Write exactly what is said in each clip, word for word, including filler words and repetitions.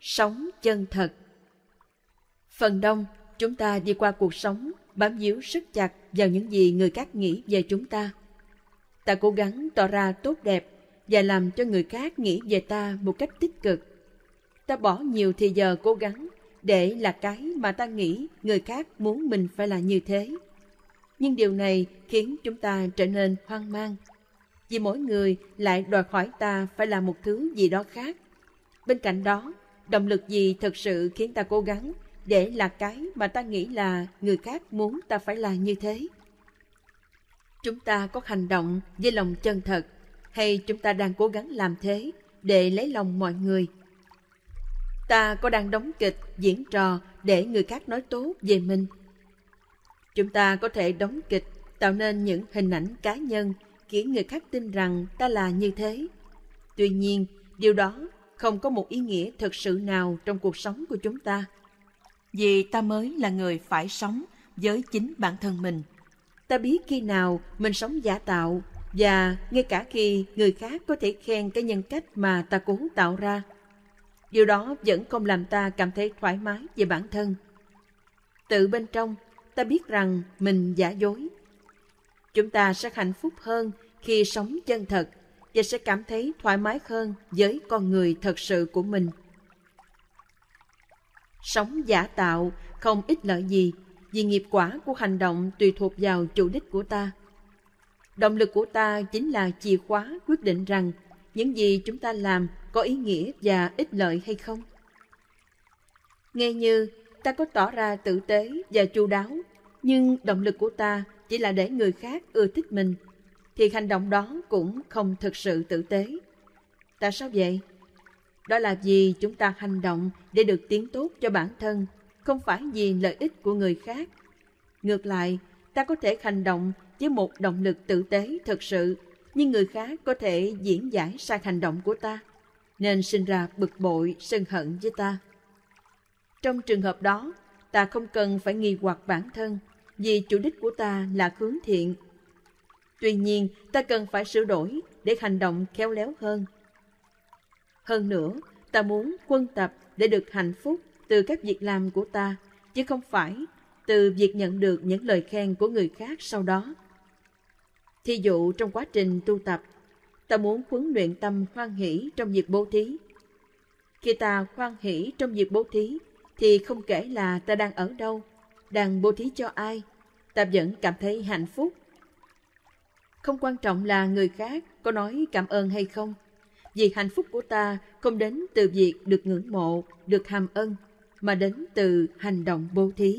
Sống chân thật. Phần đông, chúng ta đi qua cuộc sống bám víu rất chặt vào những gì người khác nghĩ về chúng ta. Ta cố gắng tỏ ra tốt đẹp và làm cho người khác nghĩ về ta một cách tích cực. Ta bỏ nhiều thời giờ cố gắng để là cái mà ta nghĩ người khác muốn mình phải là như thế. Nhưng điều này khiến chúng ta trở nên hoang mang, vì mỗi người lại đòi hỏi ta phải là một thứ gì đó khác. Bên cạnh đó, động lực gì thực sự khiến ta cố gắng để là cái mà ta nghĩ là người khác muốn ta phải là như thế? Chúng ta có hành động với lòng chân thật, hay chúng ta đang cố gắng làm thế để lấy lòng mọi người? Ta có đang đóng kịch, diễn trò để người khác nói tốt về mình? Chúng ta có thể đóng kịch, tạo nên những hình ảnh cá nhân khiến người khác tin rằng ta là như thế. Tuy nhiên, điều đó không có một ý nghĩa thực sự nào trong cuộc sống của chúng ta. Vì ta mới là người phải sống với chính bản thân mình. Ta biết khi nào mình sống giả tạo, và ngay cả khi người khác có thể khen cái nhân cách mà ta cố tạo ra, điều đó vẫn không làm ta cảm thấy thoải mái về bản thân. Tự bên trong, ta biết rằng mình giả dối. Chúng ta sẽ hạnh phúc hơn khi sống chân thật và sẽ cảm thấy thoải mái hơn với con người thật sự của mình. Sống giả tạo không ích lợi gì, vì nghiệp quả của hành động tùy thuộc vào chủ đích của ta. Động lực của ta chính là chìa khóa quyết định rằng những gì chúng ta làm có ý nghĩa và ích lợi hay không. Nghe như ta có tỏ ra tử tế và chu đáo, nhưng động lực của ta chỉ là để người khác ưa thích mình, thì hành động đó cũng không thực sự tử tế. Tại sao vậy? Đó là vì chúng ta hành động để được tiến tốt cho bản thân, không phải vì lợi ích của người khác. Ngược lại, ta có thể hành động với một động lực tử tế thực sự, nhưng người khác có thể diễn giải sai hành động của ta, nên sinh ra bực bội, sân hận với ta. Trong trường hợp đó, ta không cần phải nghi hoặc bản thân, vì chủ đích của ta là hướng thiện. Tuy nhiên, ta cần phải sửa đổi để hành động khéo léo hơn. Hơn nữa, ta muốn quân tập để được hạnh phúc từ các việc làm của ta, chứ không phải từ việc nhận được những lời khen của người khác sau đó. Thí dụ trong quá trình tu tập, ta muốn huấn luyện tâm hoan hỷ trong việc bố thí. Khi ta hoan hỷ trong việc bố thí, thì không kể là ta đang ở đâu, đang bố thí cho ai, ta vẫn cảm thấy hạnh phúc. Không quan trọng là người khác có nói cảm ơn hay không, vì hạnh phúc của ta không đến từ việc được ngưỡng mộ, được hàm ân, mà đến từ hành động bố thí.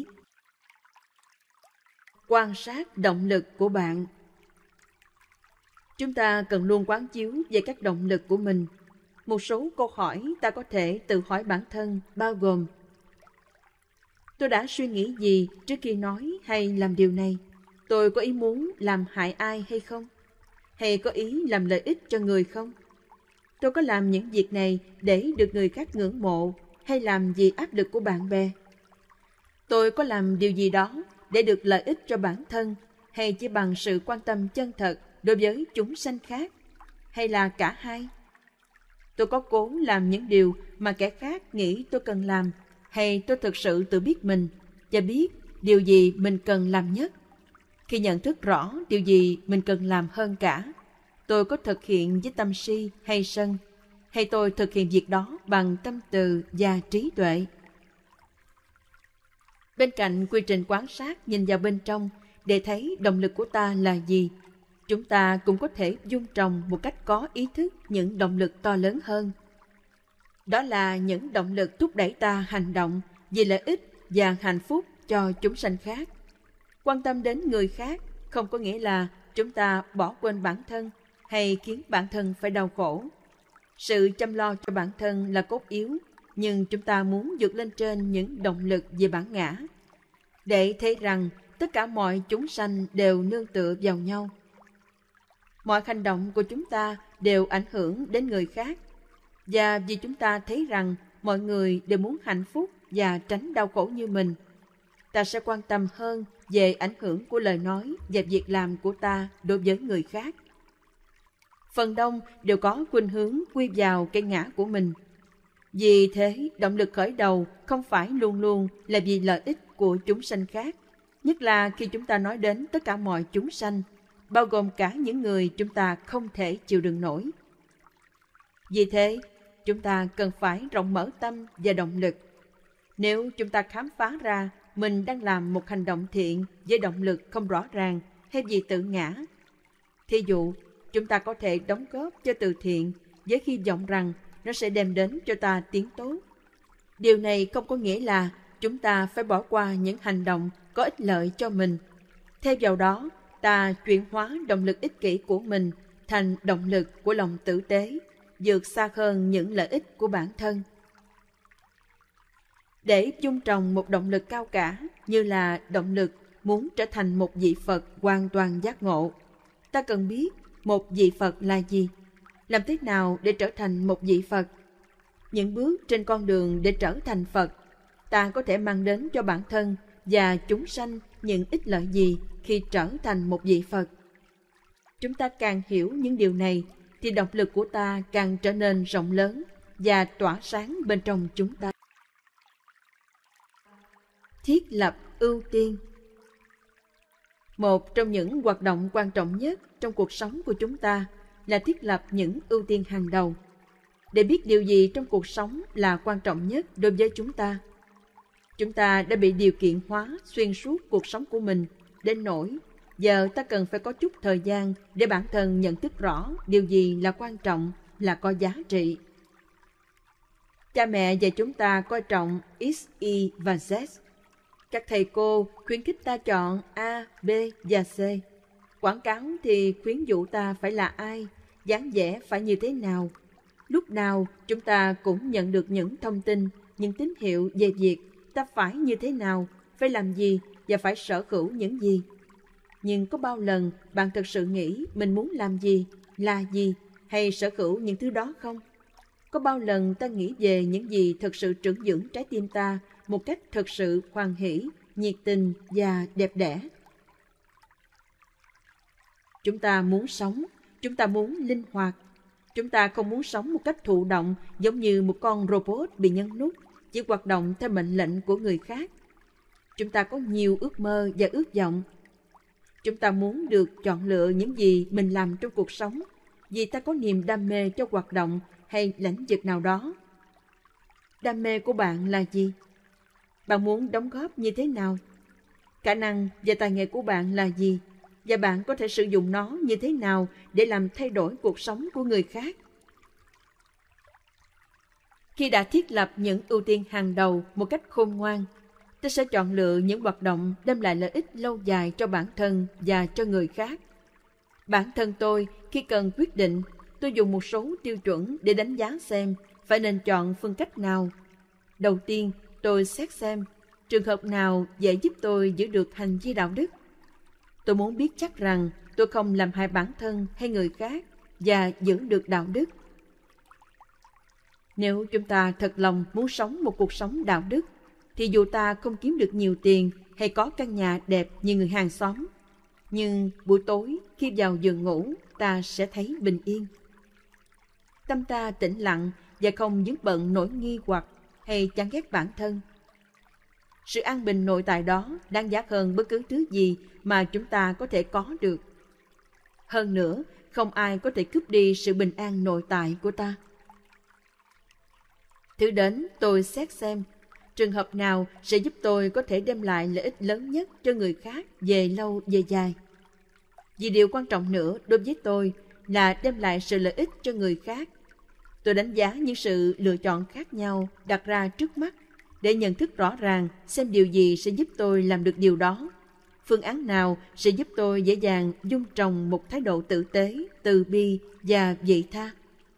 Quan sát động lực của bạn. Chúng ta cần luôn quán chiếu về các động lực của mình. Một số câu hỏi ta có thể tự hỏi bản thân bao gồm: tôi đã suy nghĩ gì trước khi nói hay làm điều này? Tôi có ý muốn làm hại ai hay không? Hay có ý làm lợi ích cho người không? Tôi có làm những việc này để được người khác ngưỡng mộ, hay làm vì áp lực của bạn bè? Tôi có làm điều gì đó để được lợi ích cho bản thân, hay chỉ bằng sự quan tâm chân thật đối với chúng sanh khác, hay là cả hai? Tôi có cố làm những điều mà kẻ khác nghĩ tôi cần làm, hay tôi thực sự tự biết mình và biết điều gì mình cần làm nhất? Khi nhận thức rõ điều gì mình cần làm hơn cả, tôi có thực hiện với tâm si hay sân, hay tôi thực hiện việc đó bằng tâm từ và trí tuệ? Bên cạnh quy trình quan sát nhìn vào bên trong để thấy động lực của ta là gì, chúng ta cũng có thể dung trồng một cách có ý thức những động lực to lớn hơn. Đó là những động lực thúc đẩy ta hành động vì lợi ích và hạnh phúc cho chúng sanh khác. Quan tâm đến người khác không có nghĩa là chúng ta bỏ quên bản thân hay khiến bản thân phải đau khổ. Sự chăm lo cho bản thân là cốt yếu, nhưng chúng ta muốn vượt lên trên những động lực về bản ngã, để thấy rằng tất cả mọi chúng sanh đều nương tựa vào nhau. Mọi hành động của chúng ta đều ảnh hưởng đến người khác, và vì chúng ta thấy rằng mọi người đều muốn hạnh phúc và tránh đau khổ như mình, ta sẽ quan tâm hơn về ảnh hưởng của lời nói và việc làm của ta đối với người khác. Phần đông đều có khuynh hướng quy vào cái ngã của mình. Vì thế, động lực khởi đầu không phải luôn luôn là vì lợi ích của chúng sanh khác, nhất là khi chúng ta nói đến tất cả mọi chúng sanh, bao gồm cả những người chúng ta không thể chịu đựng nổi. Vì thế, chúng ta cần phải rộng mở tâm và động lực. Nếu chúng ta khám phá ra mình đang làm một hành động thiện với động lực không rõ ràng hay vì tự ngã, thí dụ, chúng ta có thể đóng góp cho từ thiện với hy vọng rằng nó sẽ đem đến cho ta tiếng tốt. Điều này không có nghĩa là chúng ta phải bỏ qua những hành động có ích lợi cho mình. Thay vào đó, ta chuyển hóa động lực ích kỷ của mình thành động lực của lòng tử tế, vượt xa hơn những lợi ích của bản thân. Để chung trồng một động lực cao cả như là động lực muốn trở thành một vị Phật hoàn toàn giác ngộ, ta cần biết một vị Phật là gì, làm thế nào để trở thành một vị Phật, những bước trên con đường để trở thành Phật, ta có thể mang đến cho bản thân và chúng sanh những ích lợi gì khi trở thành một vị Phật. Chúng ta càng hiểu những điều này thì động lực của ta càng trở nên rộng lớn và tỏa sáng bên trong chúng ta. Thiết lập ưu tiên. Một trong những hoạt động quan trọng nhất trong cuộc sống của chúng ta là thiết lập những ưu tiên hàng đầu. Để biết điều gì trong cuộc sống là quan trọng nhất đối với chúng ta. Chúng ta đã bị điều kiện hóa xuyên suốt cuộc sống của mình đến nỗi giờ ta cần phải có chút thời gian để bản thân nhận thức rõ điều gì là quan trọng, là có giá trị. Cha mẹ dạy chúng ta coi trọng X, Y và Z. Các thầy cô khuyến khích ta chọn A, B và C. Quảng cáo thì khuyến dụ ta phải là ai, dáng vẻ phải như thế nào. Lúc nào chúng ta cũng nhận được những thông tin, những tín hiệu về việc ta phải như thế nào, phải làm gì và phải sở hữu những gì. Nhưng có bao lần bạn thực sự nghĩ mình muốn làm gì, là gì hay sở hữu những thứ đó không? Có bao lần ta nghĩ về những gì thực sự trưởng dưỡng trái tim ta một cách thực sự hoan hỷ, nhiệt tình và đẹp đẽ? Chúng ta muốn sống, chúng ta muốn linh hoạt. Chúng ta không muốn sống một cách thụ động giống như một con robot bị nhấn nút, chỉ hoạt động theo mệnh lệnh của người khác. Chúng ta có nhiều ước mơ và ước vọng. Chúng ta muốn được chọn lựa những gì mình làm trong cuộc sống vì ta có niềm đam mê cho hoạt động hay lĩnh vực nào đó. Đam mê của bạn là gì? Bạn muốn đóng góp như thế nào? Khả năng và tài nghệ của bạn là gì? Và bạn có thể sử dụng nó như thế nào để làm thay đổi cuộc sống của người khác? Khi đã thiết lập những ưu tiên hàng đầu một cách khôn ngoan, ta sẽ chọn lựa những hoạt động đem lại lợi ích lâu dài cho bản thân và cho người khác. Bản thân tôi, khi cần quyết định, tôi dùng một số tiêu chuẩn để đánh giá xem phải nên chọn phương cách nào. Đầu tiên, tôi xét xem trường hợp nào dễ giúp tôi giữ được hành vi đạo đức. Tôi muốn biết chắc rằng tôi không làm hại bản thân hay người khác và giữ được đạo đức. Nếu chúng ta thật lòng muốn sống một cuộc sống đạo đức, thì dù ta không kiếm được nhiều tiền hay có căn nhà đẹp như người hàng xóm, nhưng buổi tối khi vào giường ngủ, ta sẽ thấy bình yên. Tâm ta tĩnh lặng và không vướng bận nỗi nghi hoặc hay chán ghét bản thân. Sự an bình nội tại đó đáng giá hơn bất cứ thứ gì mà chúng ta có thể có được. Hơn nữa, không ai có thể cướp đi sự bình an nội tại của ta. Thứ đến, tôi xét xem trường hợp nào sẽ giúp tôi có thể đem lại lợi ích lớn nhất cho người khác về lâu về dài. Vì điều quan trọng nữa đối với tôi là đem lại sự lợi ích cho người khác. Tôi đánh giá những sự lựa chọn khác nhau đặt ra trước mắt để nhận thức rõ ràng xem điều gì sẽ giúp tôi làm được điều đó. Phương án nào sẽ giúp tôi dễ dàng dung trồng một thái độ tử tế, từ bi và vị tha.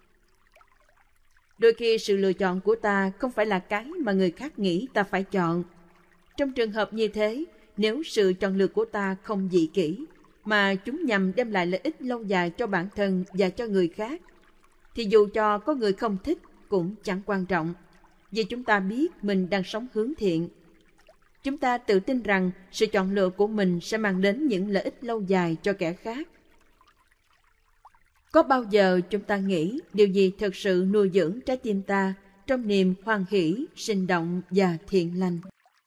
Đôi khi sự lựa chọn của ta không phải là cái mà người khác nghĩ ta phải chọn. Trong trường hợp như thế, nếu sự chọn lựa của ta không dị kỷ, mà chúng nhằm đem lại lợi ích lâu dài cho bản thân và cho người khác, thì dù cho có người không thích cũng chẳng quan trọng, vì chúng ta biết mình đang sống hướng thiện. Chúng ta tự tin rằng sự chọn lựa của mình sẽ mang đến những lợi ích lâu dài cho kẻ khác. Có bao giờ chúng ta nghĩ điều gì thực sự nuôi dưỡng trái tim ta trong niềm hoan hỷ, sinh động và thiện lành.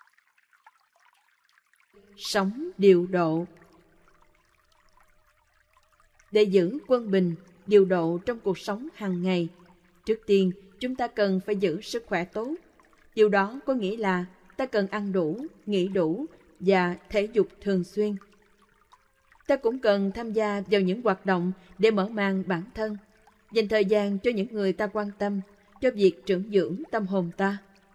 Sống điều độ. Để giữ quân bình, điều độ trong cuộc sống hàng ngày, trước tiên chúng ta cần phải giữ sức khỏe tốt. Điều đó có nghĩa là ta cần ăn đủ, nghỉ đủ và thể dục thường xuyên. Ta cũng cần tham gia vào những hoạt động để mở mang bản thân, dành thời gian cho những người ta quan tâm, cho việc trưởng dưỡng tâm hồn ta.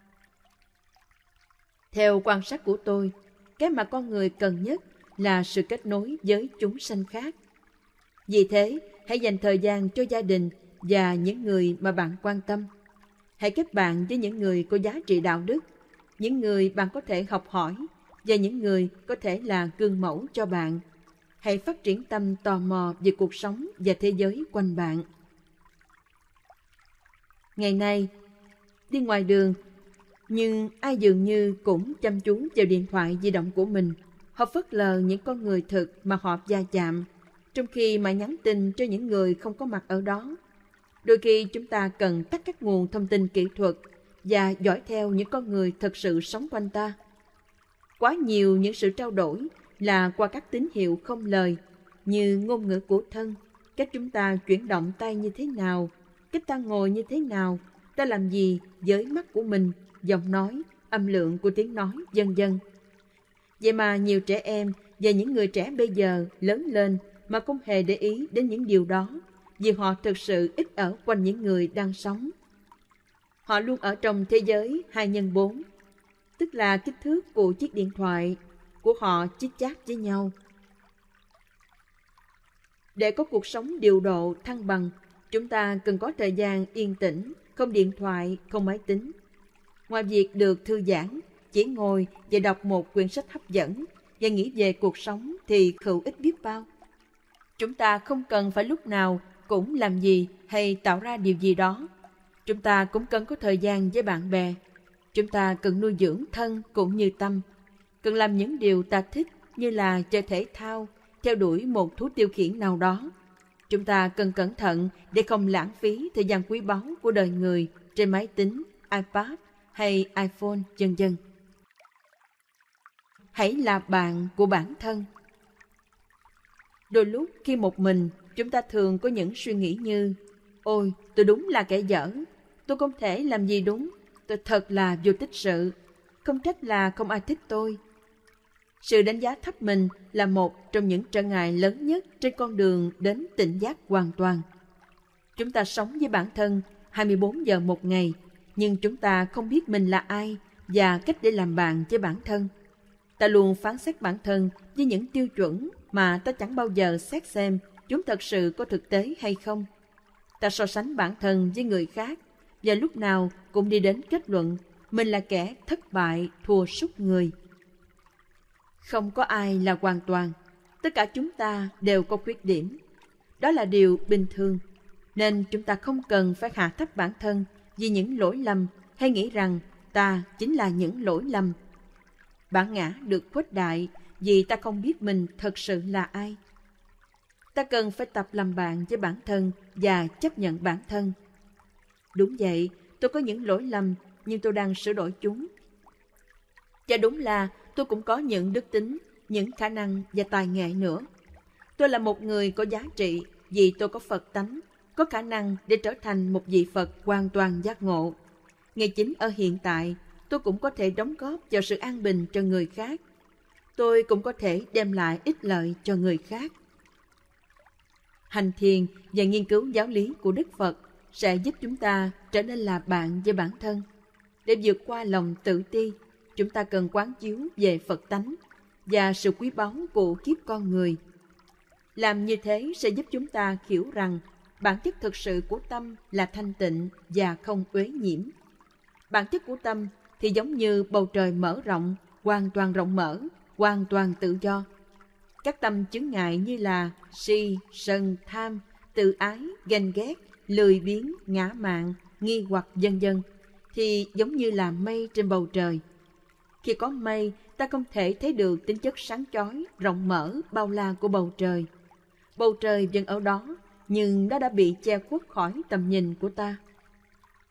Theo quan sát của tôi, cái mà con người cần nhất là sự kết nối với chúng sanh khác. Vì thế, hãy dành thời gian cho gia đình và những người mà bạn quan tâm. Hãy kết bạn với những người có giá trị đạo đức, những người bạn có thể học hỏi và những người có thể là gương mẫu cho bạn. Hãy phát triển tâm tò mò về cuộc sống và thế giới quanh bạn. Ngày nay, đi ngoài đường, nhưng ai dường như cũng chăm chú vào điện thoại di động của mình. Họ phớt lờ những con người thực mà họ va chạm, trong khi mà nhắn tin cho những người không có mặt ở đó. Đôi khi chúng ta cần tắt các nguồn thông tin kỹ thuật và dõi theo những con người thật sự sống quanh ta. Quá nhiều những sự trao đổi là qua các tín hiệu không lời, như ngôn ngữ của thân, cách chúng ta chuyển động tay như thế nào, cách ta ngồi như thế nào, ta làm gì với mắt của mình, giọng nói, âm lượng của tiếng nói, vân vân. Vậy mà nhiều trẻ em và những người trẻ bây giờ lớn lên mà không hề để ý đến những điều đó, vì họ thực sự ít ở quanh những người đang sống. Họ luôn ở trong thế giới hai nhân bốn, tức là kích thước của chiếc điện thoại của họ chít chát với nhau. Để có cuộc sống điều độ, thăng bằng, chúng ta cần có thời gian yên tĩnh, không điện thoại, không máy tính. Ngoài việc được thư giãn, chỉ ngồi và đọc một quyển sách hấp dẫn và nghĩ về cuộc sống thì hữu ích biết bao. Chúng ta không cần phải lúc nào cũng làm gì hay tạo ra điều gì đó. Chúng ta cũng cần có thời gian với bạn bè. Chúng ta cần nuôi dưỡng thân cũng như tâm. Cần làm những điều ta thích như là chơi thể thao, theo đuổi một thú tiêu khiển nào đó. Chúng ta cần cẩn thận để không lãng phí thời gian quý báu của đời người trên máy tính, iPad hay iPhone, vân vân. Hãy là bạn của bản thân. Đôi lúc khi một mình, chúng ta thường có những suy nghĩ như: ôi, tôi đúng là kẻ dở, tôi không thể làm gì đúng, tôi thật là vô tích sự, không trách là không ai thích tôi. Sự đánh giá thấp mình là một trong những trở ngại lớn nhất trên con đường đến tỉnh giác hoàn toàn. Chúng ta sống với bản thân hai mươi bốn giờ một ngày, nhưng chúng ta không biết mình là ai và cách để làm bạn với bản thân. Ta luôn phán xét bản thân với những tiêu chuẩn mà ta chẳng bao giờ xét xem chúng thật sự có thực tế hay không. Ta so sánh bản thân với người khác và lúc nào cũng đi đến kết luận mình là kẻ thất bại, thua sút người. Không có ai là hoàn toàn, tất cả chúng ta đều có khuyết điểm. Đó là điều bình thường, nên chúng ta không cần phải hạ thấp bản thân vì những lỗi lầm hay nghĩ rằng ta chính là những lỗi lầm. Bản ngã được khuếch đại vì ta không biết mình thật sự là ai. Ta cần phải tập làm bạn với bản thân và chấp nhận bản thân. Đúng vậy, tôi có những lỗi lầm, nhưng tôi đang sửa đổi chúng. Và đúng là tôi cũng có những đức tính, những khả năng và tài nghệ nữa. Tôi là một người có giá trị vì tôi có Phật tánh, có khả năng để trở thành một vị Phật hoàn toàn giác ngộ. Ngay chính ở hiện tại, tôi cũng có thể đóng góp vào sự an bình cho người khác. Tôi cũng có thể đem lại ích lợi cho người khác. Hành thiền và nghiên cứu giáo lý của Đức Phật sẽ giúp chúng ta trở nên là bạn với bản thân. Để vượt qua lòng tự ti, chúng ta cần quán chiếu về Phật tánh và sự quý báu của kiếp con người. Làm như thế sẽ giúp chúng ta hiểu rằng bản chất thực sự của tâm là thanh tịnh và không uế nhiễm. Bản chất của tâm thì giống như bầu trời mở rộng, hoàn toàn rộng mở, hoàn toàn tự do. Các tâm chướng ngại như là si, sân, tham, tự ái, ganh ghét, lười biếng, ngã mạn, nghi hoặc vân vân thì giống như là mây trên bầu trời. Khi có mây, ta không thể thấy được tính chất sáng chói, rộng mở, bao la của bầu trời. Bầu trời vẫn ở đó, nhưng nó đã bị che khuất khỏi tầm nhìn của ta.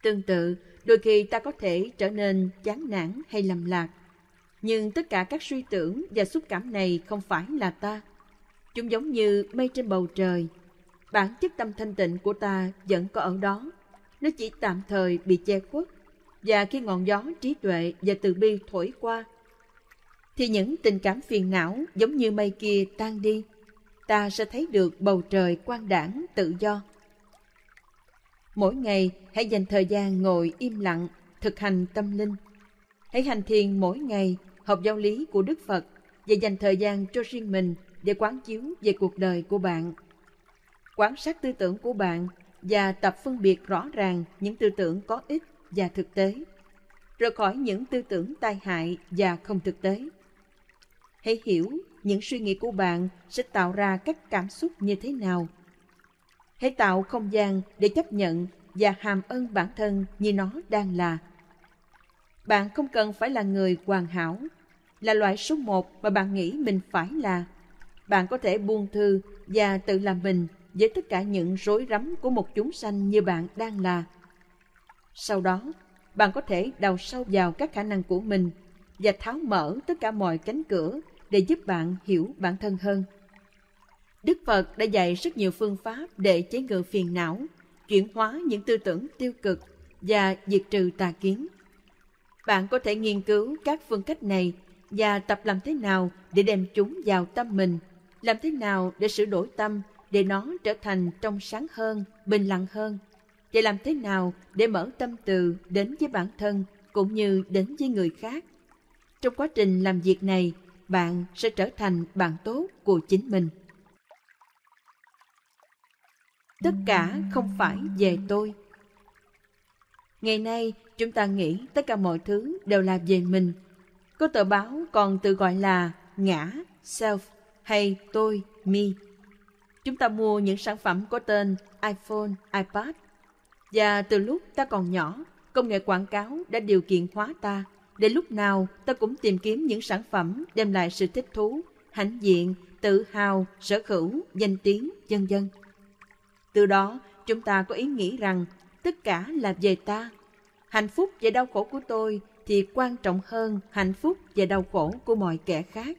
Tương tự, đôi khi ta có thể trở nên chán nản hay lầm lạc. Nhưng tất cả các suy tưởng và xúc cảm này không phải là ta. Chúng giống như mây trên bầu trời. Bản chất tâm thanh tịnh của ta vẫn có ở đó. Nó chỉ tạm thời bị che khuất. Và khi ngọn gió trí tuệ và từ bi thổi qua, thì những tình cảm phiền não giống như mây kia tan đi. Ta sẽ thấy được bầu trời quang đãng tự do. Mỗi ngày hãy dành thời gian ngồi im lặng, thực hành tâm linh. Hãy hành thiền mỗi ngày, học giáo lý của Đức Phật và dành thời gian cho riêng mình để quán chiếu về cuộc đời của bạn. Quan sát tư tưởng của bạn và tập phân biệt rõ ràng những tư tưởng có ích và thực tế, rời khỏi những tư tưởng tai hại và không thực tế. Hãy hiểu những suy nghĩ của bạn sẽ tạo ra các cảm xúc như thế nào. Hãy tạo không gian để chấp nhận và hàm ơn bản thân như nó đang là. Bạn không cần phải là người hoàn hảo, là loại số một mà bạn nghĩ mình phải là. Bạn có thể buông thư và tự làm mình với tất cả những rối rắm của một chúng sanh như bạn đang là. Sau đó, bạn có thể đào sâu vào các khả năng của mình và tháo mở tất cả mọi cánh cửa để giúp bạn hiểu bản thân hơn. Đức Phật đã dạy rất nhiều phương pháp để chế ngự phiền não, chuyển hóa những tư tưởng tiêu cực và diệt trừ tà kiến. Bạn có thể nghiên cứu các phương cách này và tập làm thế nào để đem chúng vào tâm mình, làm thế nào để sửa đổi tâm để nó trở thành trong sáng hơn, bình lặng hơn, và làm thế nào để mở tâm từ đến với bản thân cũng như đến với người khác. Trong quá trình làm việc này, bạn sẽ trở thành bạn tốt của chính mình. Tất cả không phải về tôi. Ngày nay, chúng ta nghĩ tất cả mọi thứ đều là về mình. Có tờ báo còn tự gọi là ngã, self, hay tôi, me. Chúng ta mua những sản phẩm có tên iPhone, iPad. Và từ lúc ta còn nhỏ, công nghệ quảng cáo đã điều kiện hóa ta, để lúc nào ta cũng tìm kiếm những sản phẩm đem lại sự thích thú, hãnh diện, tự hào, sở hữu, danh tiếng, vân vân. Từ đó, chúng ta có ý nghĩ rằng tất cả là về ta. Hạnh phúc và đau khổ của tôi thì quan trọng hơn hạnh phúc và đau khổ của mọi kẻ khác.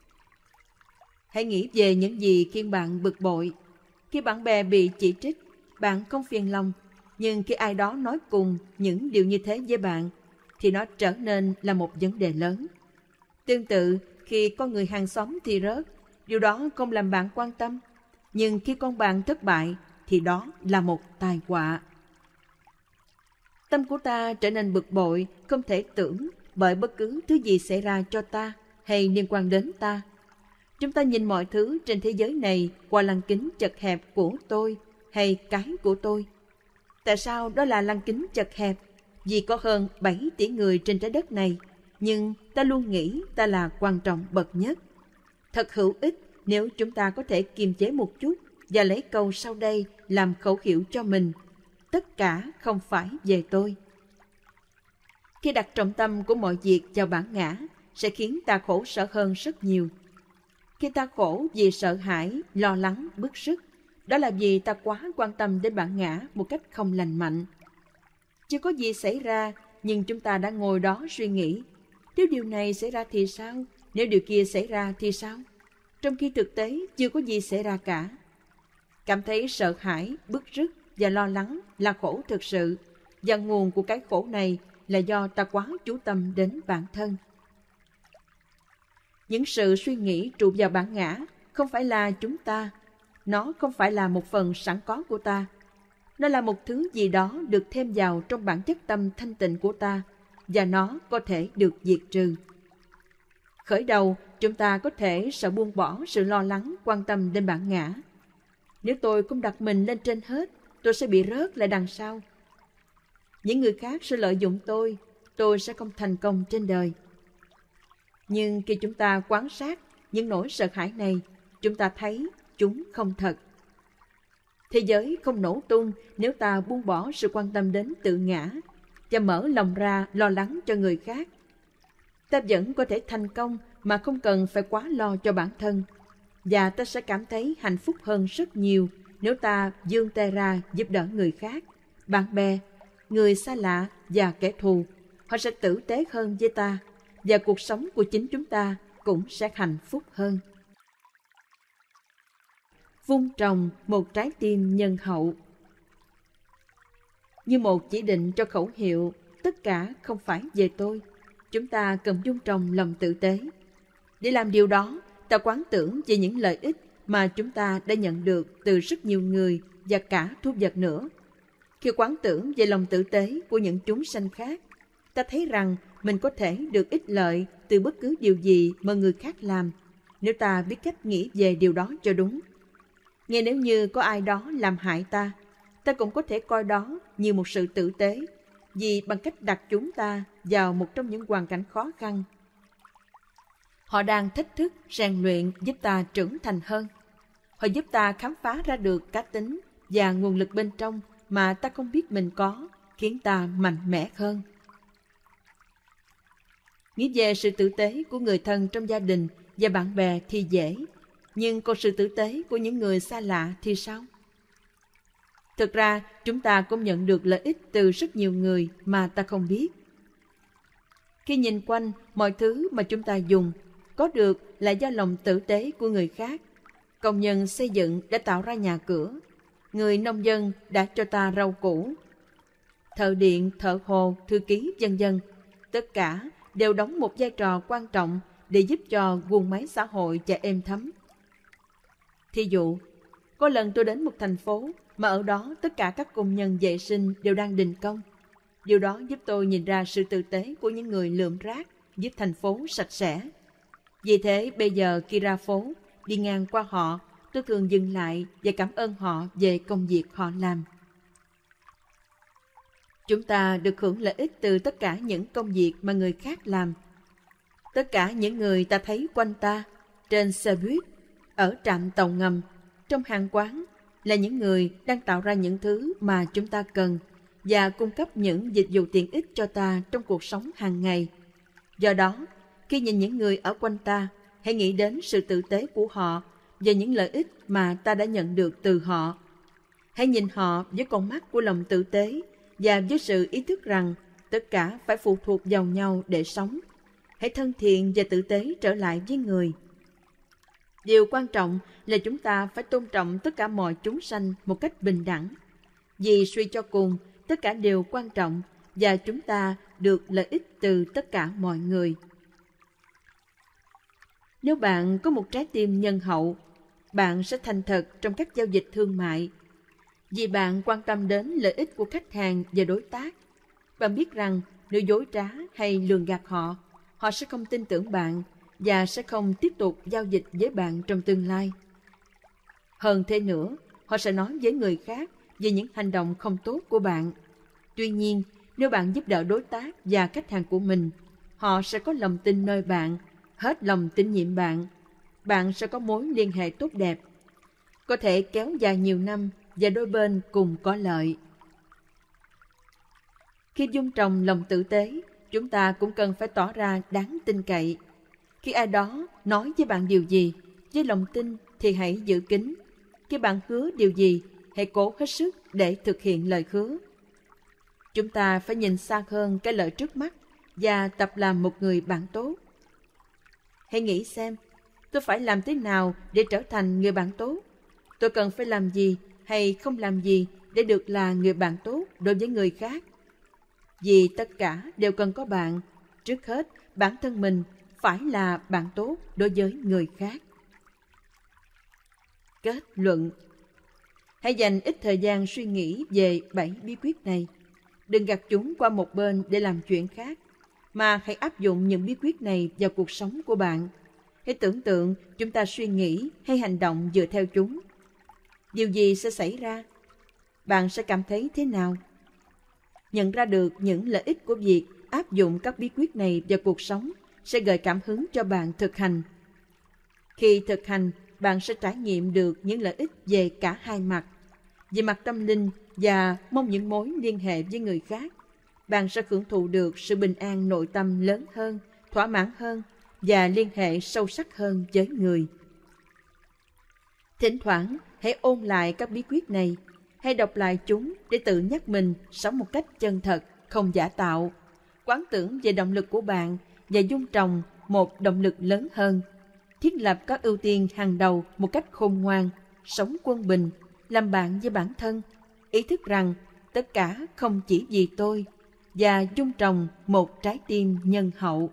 Hãy nghĩ về những gì khiến bạn bực bội. Khi bạn bè bị chỉ trích, bạn không phiền lòng. Nhưng khi ai đó nói cùng những điều như thế với bạn, thì nó trở nên là một vấn đề lớn. Tương tự, khi con người hàng xóm thì rớt, điều đó không làm bạn quan tâm. Nhưng khi con bạn thất bại, thì đó là một tai họa. Tâm của ta trở nên bực bội, không thể tưởng bởi bất cứ thứ gì xảy ra cho ta hay liên quan đến ta. Chúng ta nhìn mọi thứ trên thế giới này qua lăng kính chật hẹp của tôi hay cái của tôi. Tại sao đó là lăng kính chật hẹp? Vì có hơn bảy tỷ người trên trái đất này, nhưng ta luôn nghĩ ta là quan trọng bậc nhất. Thật hữu ích nếu chúng ta có thể kiềm chế một chút và lấy câu sau đây làm khẩu hiệu cho mình. Tất cả không phải về tôi. Khi đặt trọng tâm của mọi việc vào bản ngã, sẽ khiến ta khổ sở hơn rất nhiều. Khi ta khổ vì sợ hãi, lo lắng, bức rứt, đó là vì ta quá quan tâm đến bản ngã một cách không lành mạnh. Chưa có gì xảy ra, nhưng chúng ta đã ngồi đó suy nghĩ, nếu điều này xảy ra thì sao? Nếu điều kia xảy ra thì sao? Trong khi thực tế chưa có gì xảy ra cả. Cảm thấy sợ hãi, bức rứt và lo lắng là khổ thực sự, và nguồn của cái khổ này là do ta quá chú tâm đến bản thân. Những sự suy nghĩ trụ vào bản ngã không phải là chúng ta. Nó không phải là một phần sẵn có của ta. Nó là một thứ gì đó được thêm vào trong bản chất tâm thanh tịnh của ta, và nó có thể được diệt trừ. Khởi đầu, chúng ta có thể sợ buông bỏ sự lo lắng, quan tâm đến bản ngã. Nếu tôi không đặt mình lên trên hết, tôi sẽ bị rớt lại đằng sau. Những người khác sẽ lợi dụng tôi, tôi sẽ không thành công trên đời. Nhưng khi chúng ta quan sát những nỗi sợ hãi này, chúng ta thấy chúng không thật. Thế giới không nổ tung nếu ta buông bỏ sự quan tâm đến tự ngã và mở lòng ra lo lắng cho người khác. Ta vẫn có thể thành công mà không cần phải quá lo cho bản thân, và ta sẽ cảm thấy hạnh phúc hơn rất nhiều nếu ta vươn tay ra giúp đỡ người khác, bạn bè, người xa lạ và kẻ thù. Họ sẽ tử tế hơn với ta, và cuộc sống của chính chúng ta cũng sẽ hạnh phúc hơn. Vun trồng một trái tim nhân hậu. Như một chỉ định cho khẩu hiệu, tất cả không phải về tôi, chúng ta cần vun trồng lòng tử tế. Để làm điều đó, ta quán tưởng về những lợi ích mà chúng ta đã nhận được từ rất nhiều người và cả thú vật nữa. Khi quán tưởng về lòng tử tế của những chúng sanh khác, ta thấy rằng mình có thể được ích lợi từ bất cứ điều gì mà người khác làm, nếu ta biết cách nghĩ về điều đó cho đúng. Ngay nếu như có ai đó làm hại ta, ta cũng có thể coi đó như một sự tử tế, vì bằng cách đặt chúng ta vào một trong những hoàn cảnh khó khăn, họ đang thách thức, rèn luyện giúp ta trưởng thành hơn. Họ giúp ta khám phá ra được cá tính và nguồn lực bên trong mà ta không biết mình có, khiến ta mạnh mẽ hơn. Nghĩ về sự tử tế của người thân trong gia đình và bạn bè thì dễ, nhưng còn sự tử tế của những người xa lạ thì sao? Thực ra, chúng ta cũng nhận được lợi ích từ rất nhiều người mà ta không biết. Khi nhìn quanh, mọi thứ mà chúng ta dùng có được là do lòng tử tế của người khác. Công nhân xây dựng đã tạo ra nhà cửa, người nông dân đã cho ta rau củ, thợ điện, thợ hồ, thư ký, vân vân. Tất cả đều đóng một vai trò quan trọng để giúp cho guồng máy xã hội chạy êm thấm. Thí dụ, có lần tôi đến một thành phố mà ở đó tất cả các công nhân vệ sinh đều đang đình công. Điều đó giúp tôi nhìn ra sự tử tế của những người lượm rác, giúp thành phố sạch sẽ. Vì thế bây giờ khi ra phố, đi ngang qua họ, tôi thường dừng lại và cảm ơn họ về công việc họ làm. Chúng ta được hưởng lợi ích từ tất cả những công việc mà người khác làm. Tất cả những người ta thấy quanh ta, trên xe buýt, ở trạm tàu ngầm, trong hàng quán, là những người đang tạo ra những thứ mà chúng ta cần và cung cấp những dịch vụ tiện ích cho ta trong cuộc sống hàng ngày. Do đó, khi nhìn những người ở quanh ta, hãy nghĩ đến sự tử tế của họ và những lợi ích mà ta đã nhận được từ họ. Hãy nhìn họ với con mắt của lòng tử tế và với sự ý thức rằng tất cả phải phụ thuộc vào nhau để sống. Hãy thân thiện và tử tế trở lại với người. Điều quan trọng là chúng ta phải tôn trọng tất cả mọi chúng sanh một cách bình đẳng. Vì suy cho cùng, tất cả đều quan trọng và chúng ta được lợi ích từ tất cả mọi người. Nếu bạn có một trái tim nhân hậu, bạn sẽ thành thật trong các giao dịch thương mại. Vì bạn quan tâm đến lợi ích của khách hàng và đối tác. Bạn biết rằng nếu dối trá hay lường gạt họ, họ sẽ không tin tưởng bạn và sẽ không tiếp tục giao dịch với bạn trong tương lai. Hơn thế nữa, họ sẽ nói với người khác về những hành động không tốt của bạn. Tuy nhiên, nếu bạn giúp đỡ đối tác và khách hàng của mình, họ sẽ có lòng tin nơi bạn, hết lòng tín nhiệm bạn. Bạn sẽ có mối liên hệ tốt đẹp, có thể kéo dài nhiều năm và đôi bên cùng có lợi. Khi vun trồng lòng tử tế, chúng ta cũng cần phải tỏ ra đáng tin cậy. Khi ai đó nói với bạn điều gì, với lòng tin thì hãy giữ kín. Khi bạn hứa điều gì, hãy cố hết sức để thực hiện lời hứa. Chúng ta phải nhìn xa hơn cái lợi trước mắt và tập làm một người bạn tốt. Hãy nghĩ xem, tôi phải làm thế nào để trở thành người bạn tốt? Tôi cần phải làm gì hay không làm gì để được là người bạn tốt đối với người khác? Vì tất cả đều cần có bạn. Trước hết, bản thân mình phải là bạn tốt đối với người khác. Kết luận: hãy dành ít thời gian suy nghĩ về bảy bí quyết này. Đừng gạt chúng qua một bên để làm chuyện khác, mà hãy áp dụng những bí quyết này vào cuộc sống của bạn. Hãy tưởng tượng chúng ta suy nghĩ hay hành động dựa theo chúng. Điều gì sẽ xảy ra? Bạn sẽ cảm thấy thế nào? Nhận ra được những lợi ích của việc áp dụng các bí quyết này vào cuộc sống sẽ gợi cảm hứng cho bạn thực hành. Khi thực hành, bạn sẽ trải nghiệm được những lợi ích về cả hai mặt, về mặt tâm linh và mong những mối liên hệ với người khác. Bạn sẽ hưởng thụ được sự bình an nội tâm lớn hơn, thỏa mãn hơn và liên hệ sâu sắc hơn với người. Thỉnh thoảng, hãy ôn lại các bí quyết này. Hãy Hãy đọc lại chúng để tự nhắc mình sống một cách chân thật, không giả tạo. Quán tưởng về động lực của bạn và dung trồng một động lực lớn hơn. Thiết lập các ưu tiên hàng đầu một cách khôn ngoan, sống quân bình, làm bạn với bản thân, ý thức rằng tất cả không chỉ vì tôi, và dung trồng một trái tim nhân hậu.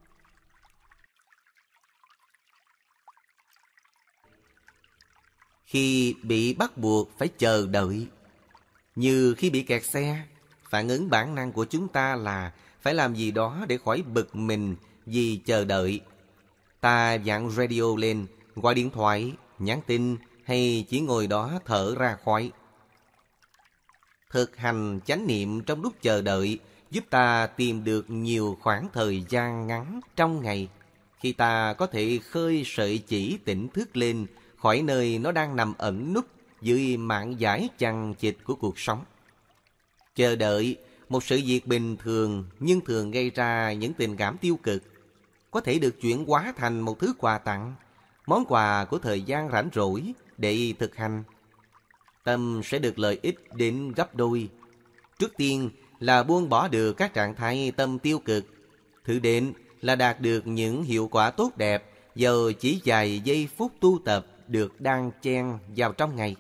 Khi bị bắt buộc phải chờ đợi, như khi bị kẹt xe, phản ứng bản năng của chúng ta là phải làm gì đó để khỏi bực mình vì chờ đợi. Ta vặn radio lên, gọi điện thoại, nhắn tin hay chỉ ngồi đó thở ra khói. Thực hành chánh niệm trong lúc chờ đợi giúp ta tìm được nhiều khoảng thời gian ngắn trong ngày khi ta có thể khơi sợi chỉ tỉnh thức lên khỏi nơi nó đang nằm ẩn núp dưới mạn dải chằng chịt của cuộc sống. Chờ đợi, một sự việc bình thường nhưng thường gây ra những tình cảm tiêu cực, có thể được chuyển hóa thành một thứ quà tặng, món quà của thời gian rảnh rỗi để thực hành. Tâm sẽ được lợi ích đến gấp đôi. Trước tiên là buông bỏ được các trạng thái tâm tiêu cực. Thứ đến là đạt được những hiệu quả tốt đẹp giờ chỉ vài giây phút tu tập được đan chen vào trong ngày.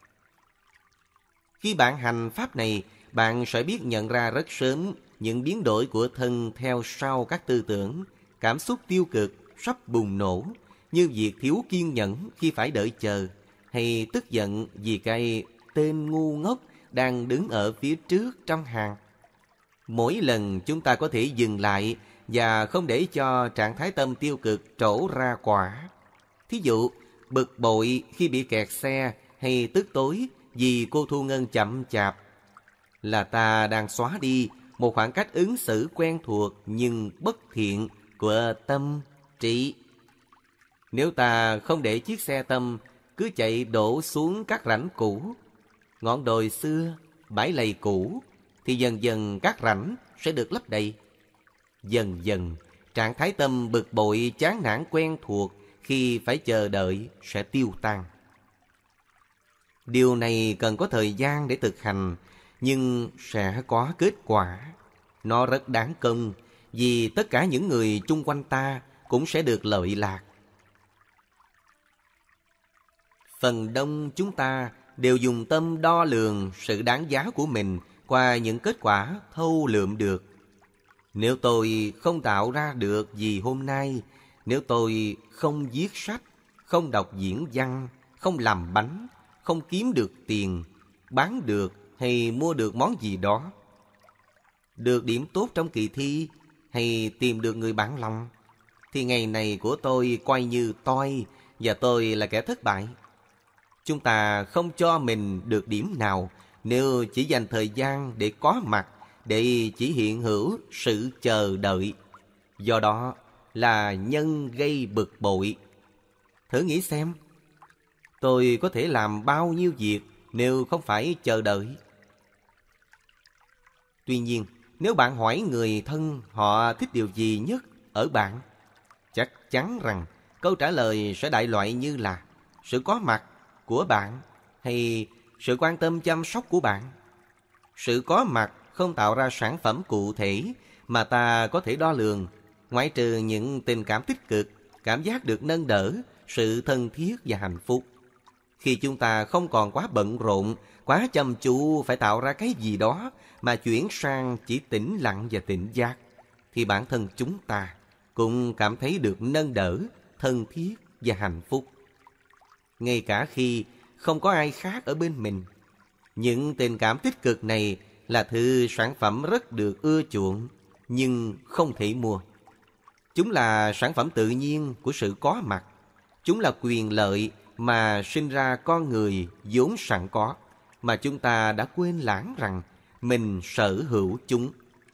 Khi bạn hành pháp này, bạn sẽ biết nhận ra rất sớm những biến đổi của thân theo sau các tư tưởng, cảm xúc tiêu cực sắp bùng nổ, như việc thiếu kiên nhẫn khi phải đợi chờ, hay tức giận vì cái tên ngu ngốc đang đứng ở phía trước trong hàng. Mỗi lần chúng ta có thể dừng lại và không để cho trạng thái tâm tiêu cực trổ ra quả. Thí dụ, bực bội khi bị kẹt xe hay tức tối vì cô thu ngân chậm chạp, là ta đang xóa đi một khoảng cách ứng xử quen thuộc nhưng bất thiện của tâm trí. Nếu ta không để chiếc xe tâm cứ chạy đổ xuống các rãnh cũ, ngọn đồi xưa, bãi lầy cũ, thì dần dần các rãnh sẽ được lấp đầy. Dần dần, trạng thái tâm bực bội chán nản quen thuộc khi phải chờ đợi sẽ tiêu tan. Điều này cần có thời gian để thực hành, nhưng sẽ có kết quả. Nó rất đáng công, vì tất cả những người chung quanh ta cũng sẽ được lợi lạc. Phần đông chúng ta đều dùng tâm đo lường sự đáng giá của mình qua những kết quả thâu lượm được. Nếu tôi không tạo ra được gì hôm nay, nếu tôi không viết sách, không đọc diễn văn, không làm bánh, không kiếm được tiền, bán được hay mua được món gì đó, được điểm tốt trong kỳ thi hay tìm được người bạn lòng, thì ngày này của tôi coi như toi và tôi là kẻ thất bại. Chúng ta không cho mình được điểm nào nếu chỉ dành thời gian để có mặt, để chỉ hiện hữu sự chờ đợi. Do đó là nhân gây bực bội. Thử nghĩ xem, tôi có thể làm bao nhiêu việc nếu không phải chờ đợi. Tuy nhiên, nếu bạn hỏi người thân họ thích điều gì nhất ở bạn, chắc chắn rằng câu trả lời sẽ đại loại như là sự có mặt của bạn hay sự quan tâm chăm sóc của bạn. Sự có mặt không tạo ra sản phẩm cụ thể mà ta có thể đo lường, ngoại trừ những tình cảm tích cực, cảm giác được nâng đỡ, sự thân thiết và hạnh phúc. Khi chúng ta không còn quá bận rộn, quá chăm chú phải tạo ra cái gì đó, mà chuyển sang chỉ tĩnh lặng và tỉnh giác, thì bản thân chúng ta cũng cảm thấy được nâng đỡ, thân thiết và hạnh phúc. Ngay cả khi không có ai khác ở bên mình, những tình cảm tích cực này là thứ sản phẩm rất được ưa chuộng, nhưng không thể mua. Chúng là sản phẩm tự nhiên của sự có mặt. Chúng là quyền lợi mà sinh ra con người vốn sẵn có, mà chúng ta đã quên lãng rằng mình sở hữu chúng.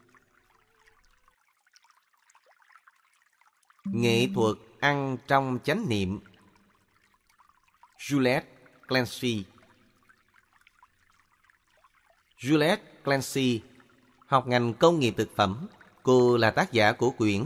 Nghệ thuật ăn trong chánh niệm. Juliette Clancy. Juliette Clancy học ngành công nghiệp thực phẩm. Cô là tác giả của quyển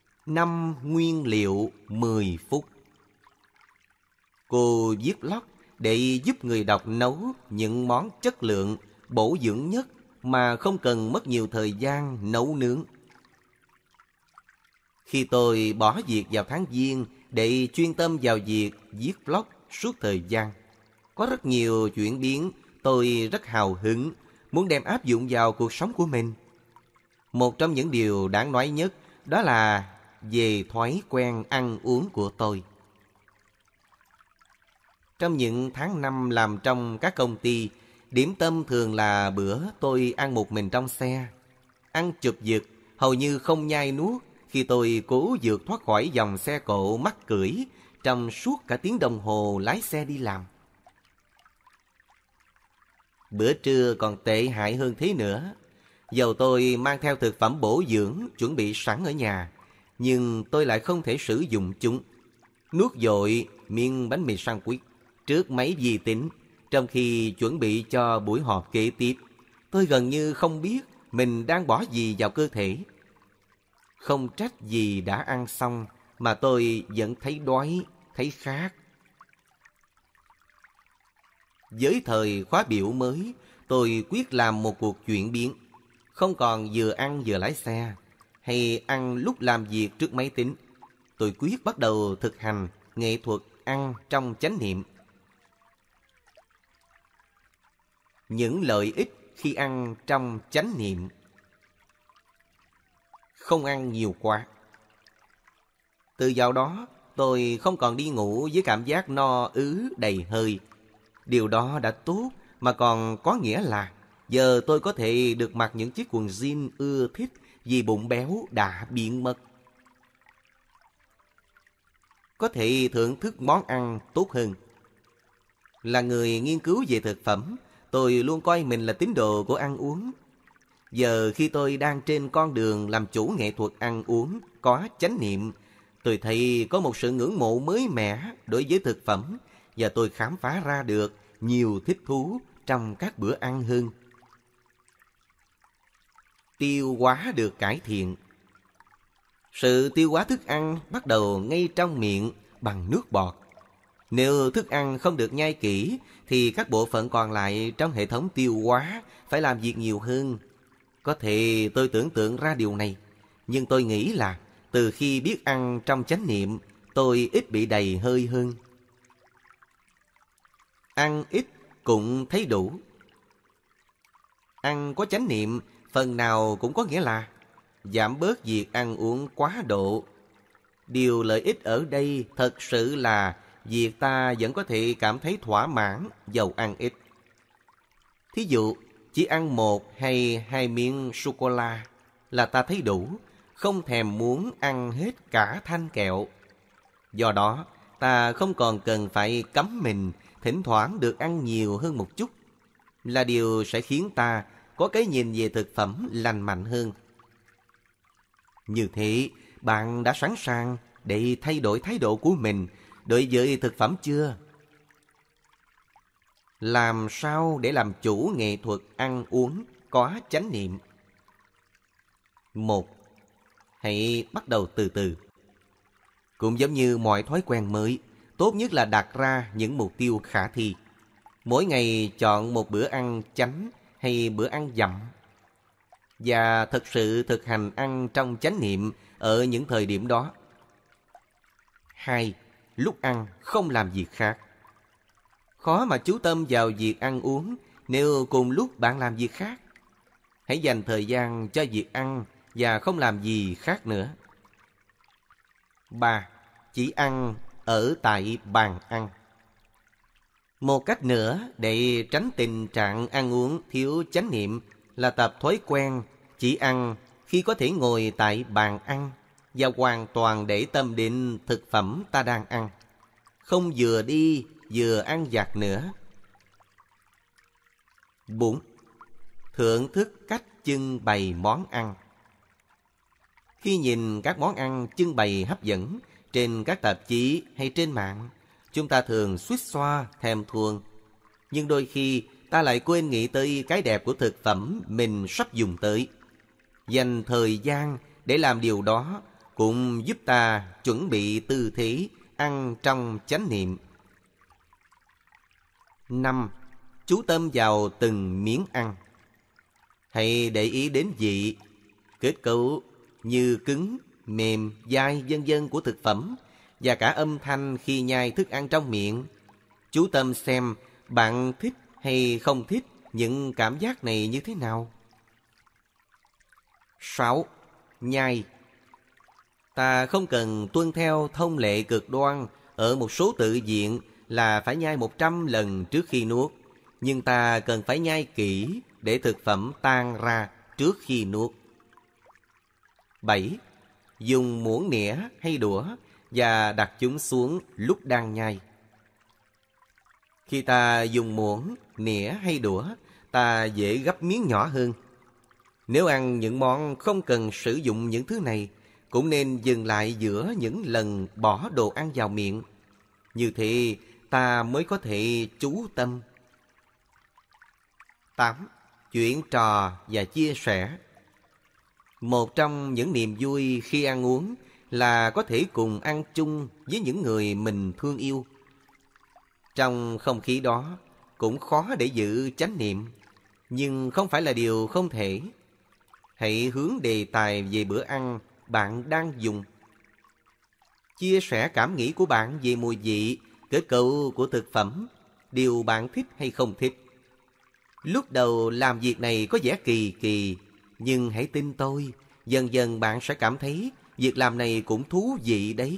Năm nguyên liệu mười phút. Cô viết blog để giúp người đọc nấu những món chất lượng, bổ dưỡng nhất mà không cần mất nhiều thời gian nấu nướng. Khi tôi bỏ việc vào tháng Giêng để chuyên tâm vào việc viết blog suốt thời gian, có rất nhiều chuyển biến tôi rất hào hứng muốn đem áp dụng vào cuộc sống của mình. Một trong những điều đáng nói nhất đó là về thói quen ăn uống của tôi. Trong những tháng năm làm trong các công ty, điểm tâm thường là bữa tôi ăn một mình trong xe. Ăn chụp giật, hầu như không nhai nuốt khi tôi cố vượt thoát khỏi dòng xe cộ mắc cưỡi trong suốt cả tiếng đồng hồ lái xe đi làm. Bữa trưa còn tệ hại hơn thế nữa. Dầu tôi mang theo thực phẩm bổ dưỡng chuẩn bị sẵn ở nhà, nhưng tôi lại không thể sử dụng chúng. Nuốt dội miếng bánh mì sandwich trước máy vi tính, trong khi chuẩn bị cho buổi họp kế tiếp. Tôi gần như không biết mình đang bỏ gì vào cơ thể. Không trách gì đã ăn xong mà tôi vẫn thấy đói, thấy khát. Với thời khóa biểu mới, tôi quyết làm một cuộc chuyển biến. Không còn vừa ăn vừa lái xe, hay ăn lúc làm việc trước máy tính. Tôi quyết bắt đầu thực hành nghệ thuật ăn trong chánh niệm. Những lợi ích khi ăn trong chánh niệm: không ăn nhiều quá. Từ dạo đó, tôi không còn đi ngủ với cảm giác no ứ đầy hơi. Điều đó đã tốt, mà còn có nghĩa là giờ tôi có thể được mặc những chiếc quần jean ưa thích vì bụng béo đã biến mất. Có thể thưởng thức món ăn tốt hơn. Là người nghiên cứu về thực phẩm, tôi luôn coi mình là tín đồ của ăn uống. Giờ khi tôi đang trên con đường làm chủ nghệ thuật ăn uống có chánh niệm, tôi thấy có một sự ngưỡng mộ mới mẻ đối với thực phẩm, và tôi khám phá ra được nhiều thích thú trong các bữa ăn hơn. Tiêu hóa được cải thiện. Sự tiêu hóa thức ăn bắt đầu ngay trong miệng bằng nước bọt. Nếu thức ăn không được nhai kỹ, thì các bộ phận còn lại trong hệ thống tiêu hóa phải làm việc nhiều hơn. Có thể tôi tưởng tượng ra điều này, nhưng tôi nghĩ là từ khi biết ăn trong chánh niệm, tôi ít bị đầy hơi hơn. Ăn ít cũng thấy đủ. Ăn có chánh niệm phần nào cũng có nghĩa là giảm bớt việc ăn uống quá độ. Điều lợi ích ở đây thật sự là việc ta vẫn có thể cảm thấy thỏa mãn dầu ăn ít. Thí dụ, chỉ ăn một hay hai miếng sô-cô-la là ta thấy đủ, không thèm muốn ăn hết cả thanh kẹo. Do đó, ta không còn cần phải cấm mình thỉnh thoảng được ăn nhiều hơn một chút, là điều sẽ khiến ta có cái nhìn về thực phẩm lành mạnh hơn. Như thế, bạn đã sẵn sàng để thay đổi thái độ của mình đối với thực phẩm chưa? Làm sao để làm chủ nghệ thuật ăn uống có chánh niệm? Một, hãy bắt đầu từ từ. Cũng giống như mọi thói quen mới, tốt nhất là đặt ra những mục tiêu khả thi. Mỗi ngày chọn một bữa ăn chánh hay bữa ăn dặm, và thật sự thực hành ăn trong chánh niệm ở những thời điểm đó. Hai, lúc ăn không làm việc khác. Khó mà chú tâm vào việc ăn uống nếu cùng lúc bạn làm việc khác. Hãy dành thời gian cho việc ăn và không làm gì khác nữa. Ba, chỉ ăn ở tại bàn ăn. Một cách nữa để tránh tình trạng ăn uống thiếu chánh niệm là tập thói quen chỉ ăn khi có thể ngồi tại bàn ăn và hoàn toàn để tâm đến thực phẩm ta đang ăn, không vừa đi vừa ăn vặt nữa. Bốn, thưởng thức cách trưng bày món ăn. Khi nhìn các món ăn trưng bày hấp dẫn trên các tạp chí hay trên mạng, chúng ta thường xuýt xoa thèm thuồng. Nhưng đôi khi ta lại quên nghĩ tới cái đẹp của thực phẩm mình sắp dùng tới. Dành thời gian để làm điều đó cũng giúp ta chuẩn bị tư thế ăn trong chánh niệm. Năm, chú tâm vào từng miếng ăn. Hãy để ý đến vị, kết cấu như cứng, mềm, dai, vân vân của thực phẩm và cả âm thanh khi nhai thức ăn trong miệng. Chú tâm xem bạn thích hay không thích những cảm giác này như thế nào. Sáu, nhai. Ta không cần tuân theo thông lệ cực đoan ở một số tự viện là phải nhai một trăm lần trước khi nuốt. Nhưng ta cần phải nhai kỹ để thực phẩm tan ra trước khi nuốt. Bảy, dùng muỗng nĩa hay đũa và đặt chúng xuống lúc đang nhai. Khi ta dùng muỗng, nĩa hay đũa, ta dễ gắp miếng nhỏ hơn. Nếu ăn những món không cần sử dụng những thứ này, cũng nên dừng lại giữa những lần bỏ đồ ăn vào miệng. Như thế ta mới có thể chú tâm. Tám, chuyện trò và chia sẻ. Một trong những niềm vui khi ăn uống là có thể cùng ăn chung với những người mình thương yêu. Trong không khí đó cũng khó để giữ chánh niệm, nhưng không phải là điều không thể. Hãy hướng đề tài về bữa ăn bạn đang dùng. Chia sẻ cảm nghĩ của bạn về mùi vị, kết cấu của thực phẩm, điều bạn thích hay không thích. Lúc đầu làm việc này có vẻ kỳ kỳ, nhưng hãy tin tôi, dần dần bạn sẽ cảm thấy việc làm này cũng thú vị đấy.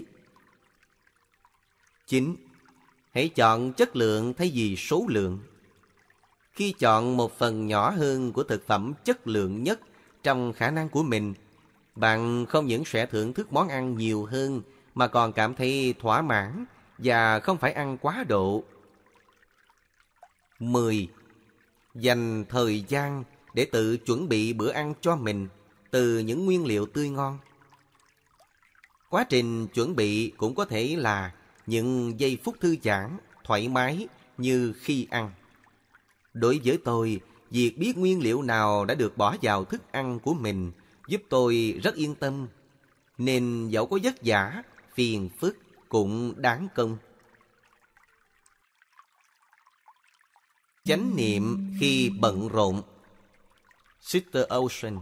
Chín, hãy chọn chất lượng thay vì số lượng. Khi chọn một phần nhỏ hơn của thực phẩm chất lượng nhất trong khả năng của mình, bạn không những sẽ thưởng thức món ăn nhiều hơn mà còn cảm thấy thỏa mãn và không phải ăn quá độ. Mười, dành thời gian để tự chuẩn bị bữa ăn cho mình từ những nguyên liệu tươi ngon. Quá trình chuẩn bị cũng có thể là những giây phút thư giãn, thoải mái như khi ăn. Đối với tôi, việc biết nguyên liệu nào đã được bỏ vào thức ăn của mình giúp tôi rất yên tâm. Nên dẫu có vất vả, phiền phức cũng đáng công. Chánh niệm khi bận rộn. Sister Ocean.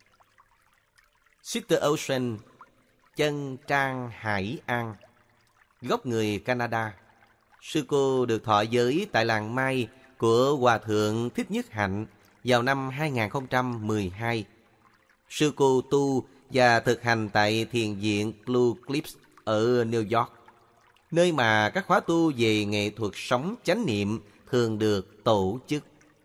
Sister Ocean, chân Trang Hải An, gốc người Canada. Sư cô được thọ giới tại làng Mai của Hòa Thượng Thích Nhất Hạnh vào năm hai nghìn không trăm mười hai. Sư cô tu và thực hành tại thiền viện Blue Cliffs ở New York, nơi mà các khóa tu về nghệ thuật sống chánh niệm thường được tổ chức.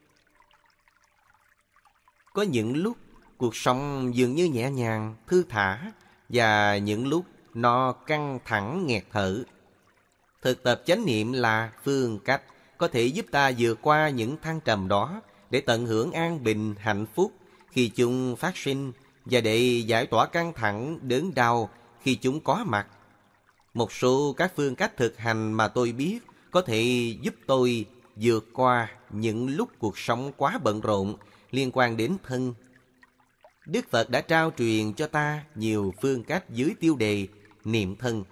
Có những lúc cuộc sống dường như nhẹ nhàng, thư thả, và những lúc nó căng thẳng nghẹt thở. Thực tập chánh niệm là phương cách có thể giúp ta vượt qua những thăng trầm đó để tận hưởng an bình, hạnh phúc khi chúng phát sinh và để giải tỏa căng thẳng, đớn đau khi chúng có mặt. Một số các phương cách thực hành mà tôi biết có thể giúp tôi vượt qua những lúc cuộc sống quá bận rộn liên quan đến thân. Đức Phật đã trao truyền cho ta nhiều phương cách dưới tiêu đề niệm thân.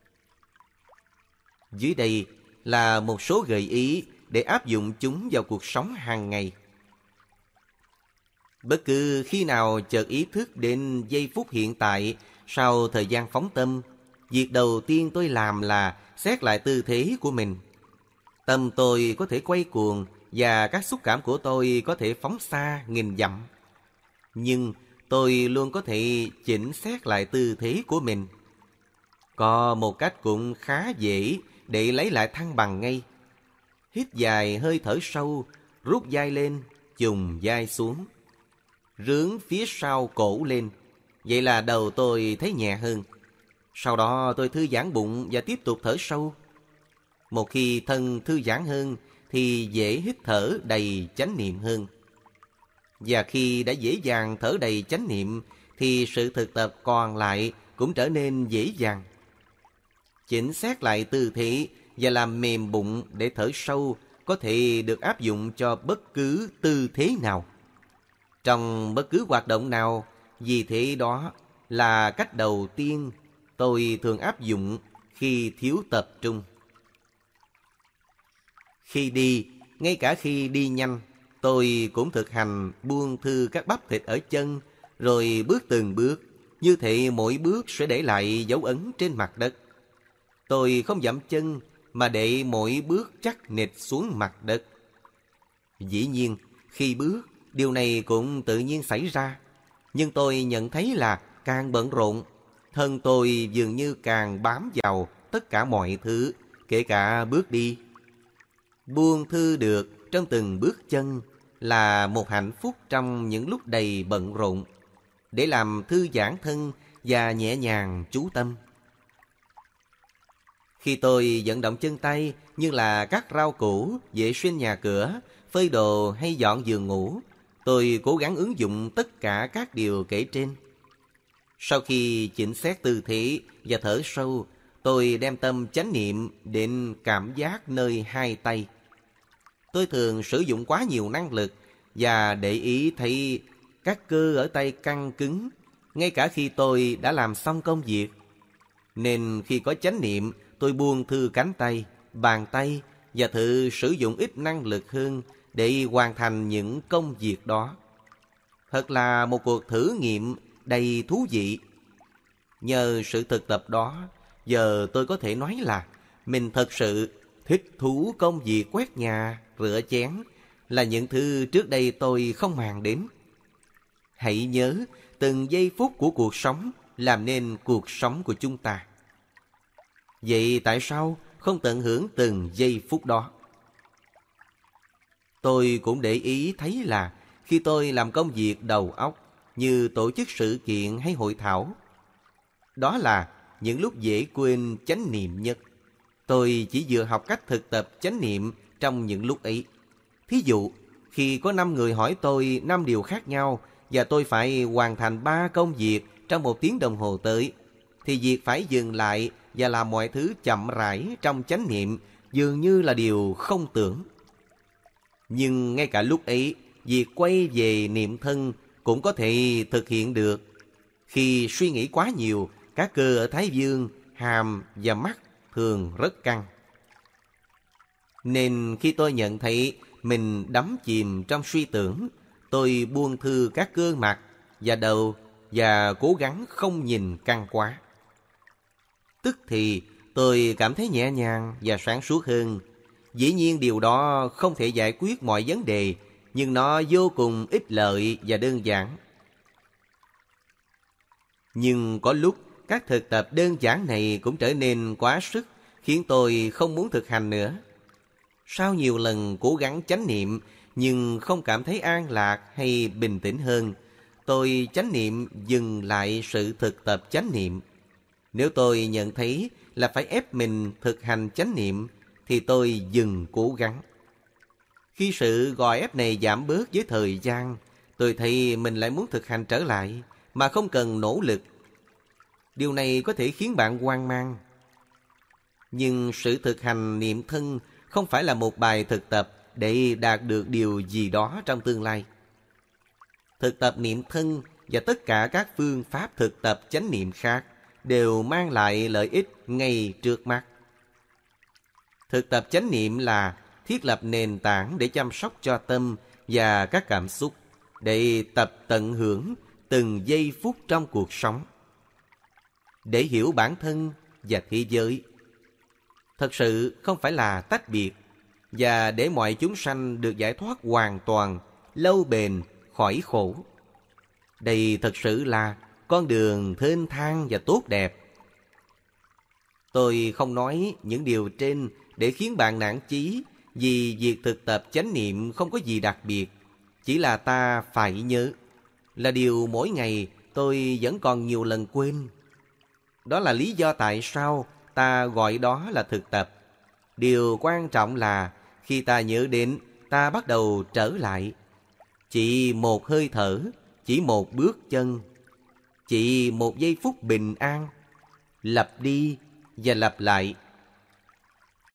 Dưới đây là một số gợi ý để áp dụng chúng vào cuộc sống hàng ngày. Bất cứ khi nào chợt ý thức đến giây phút hiện tại sau thời gian phóng tâm, việc đầu tiên tôi làm là xét lại tư thế của mình. Tâm tôi có thể quay cuồng và các xúc cảm của tôi có thể phóng xa nghìn dặm. Nhưng tôi luôn có thể chỉnh xét lại tư thế của mình. Có một cách cũng khá dễ để lấy lại thăng bằng ngay. Hít dài hơi thở sâu, rút vai lên, chùng vai xuống. Rướn phía sau cổ lên, vậy là đầu tôi thấy nhẹ hơn. Sau đó tôi thư giãn bụng và tiếp tục thở sâu. Một khi thân thư giãn hơn thì dễ hít thở đầy chánh niệm hơn. Và khi đã dễ dàng thở đầy chánh niệm thì sự thực tập còn lại cũng trở nên dễ dàng. Chỉnh xét lại tư thế và làm mềm bụng để thở sâu có thể được áp dụng cho bất cứ tư thế nào, trong bất cứ hoạt động nào. Vì thế đó là cách đầu tiên tôi thường áp dụng khi thiếu tập trung. Khi đi, ngay cả khi đi nhanh, tôi cũng thực hành buông thư các bắp thịt ở chân, rồi bước từng bước. Như thế mỗi bước sẽ để lại dấu ấn trên mặt đất. Tôi không dậm chân, mà để mỗi bước chắc nịch xuống mặt đất. Dĩ nhiên, khi bước, điều này cũng tự nhiên xảy ra. Nhưng tôi nhận thấy là càng bận rộn, thân tôi dường như càng bám vào tất cả mọi thứ, kể cả bước đi. Buông thư được trong từng bước chân là một hạnh phúc trong những lúc đầy bận rộn, để làm thư giãn thân và nhẹ nhàng chú tâm. Khi tôi vận động chân tay như là cắt rau củ, vệ sinh nhà cửa, phơi đồ hay dọn giường ngủ, tôi cố gắng ứng dụng tất cả các điều kể trên. Sau khi chỉnh xét tư thế và thở sâu, tôi đem tâm chánh niệm đến cảm giác nơi hai tay. Tôi thường sử dụng quá nhiều năng lực và để ý thấy các cơ ở tay căng cứng, ngay cả khi tôi đã làm xong công việc. Nên khi có chánh niệm, tôi buông thư cánh tay, bàn tay và thử sử dụng ít năng lực hơn để hoàn thành những công việc đó. Thật là một cuộc thử nghiệm đầy thú vị. Nhờ sự thực tập đó, giờ tôi có thể nói là mình thật sự thích thú công việc quét nhà, rửa chén, là những thứ trước đây tôi không màng đến. Hãy nhớ, từng giây phút của cuộc sống làm nên cuộc sống của chúng ta. Vậy tại sao không tận hưởng từng giây phút đó? Tôi cũng để ý thấy là khi tôi làm công việc đầu óc như tổ chức sự kiện hay hội thảo, đó là những lúc dễ quên chánh niệm nhất. Tôi chỉ vừa học cách thực tập chánh niệm trong những lúc ấy. Thí dụ, khi có năm người hỏi tôi năm điều khác nhau và tôi phải hoàn thành ba công việc trong một tiếng đồng hồ tới, thì việc phải dừng lại và làm mọi thứ chậm rãi trong chánh niệm dường như là điều không tưởng. Nhưng ngay cả lúc ấy, việc quay về niệm thân cũng có thể thực hiện được. Khi suy nghĩ quá nhiều, các cơ ở thái dương, hàm và mắt thường rất căng. Nên khi tôi nhận thấy mình đắm chìm trong suy tưởng, tôi buông thư các cơ mặt và đầu và cố gắng không nhìn căng quá. Tức thì tôi cảm thấy nhẹ nhàng và sáng suốt hơn. Dĩ nhiên điều đó không thể giải quyết mọi vấn đề, nhưng nó vô cùng ích lợi và đơn giản. Nhưng có lúc các thực tập đơn giản này cũng trở nên quá sức, khiến tôi không muốn thực hành nữa. Sau nhiều lần cố gắng chánh niệm nhưng không cảm thấy an lạc hay bình tĩnh hơn, tôi chánh niệm dừng lại sự thực tập chánh niệm. Nếu tôi nhận thấy là phải ép mình thực hành chánh niệm, thì tôi dừng cố gắng. Khi sự gò ép này giảm bớt với thời gian, tôi thấy mình lại muốn thực hành trở lại mà không cần nỗ lực. Điều này có thể khiến bạn hoang mang. Nhưng sự thực hành niệm thân không phải là một bài thực tập để đạt được điều gì đó trong tương lai. Thực tập niệm thân và tất cả các phương pháp thực tập chánh niệm khác đều mang lại lợi ích ngay trước mắt. Thực tập chánh niệm là thiết lập nền tảng để chăm sóc cho tâm và các cảm xúc, để tập tận hưởng từng giây phút trong cuộc sống, để hiểu bản thân và thế giới. Thật sự không phải là tách biệt, và để mọi chúng sanh được giải thoát hoàn toàn, lâu bền, khỏi khổ. Đây thật sự là con đường thênh thang và tốt đẹp. Tôi không nói những điều trên để khiến bạn nản chí, vì việc thực tập chánh niệm không có gì đặc biệt. Chỉ là ta phải nhớ, là điều mỗi ngày tôi vẫn còn nhiều lần quên. Đó là lý do tại sao ta gọi đó là thực tập. Điều quan trọng là khi ta nhớ đến, ta bắt đầu trở lại. Chỉ một hơi thở, chỉ một bước chân, chỉ một giây phút bình an, lặp đi và lặp lại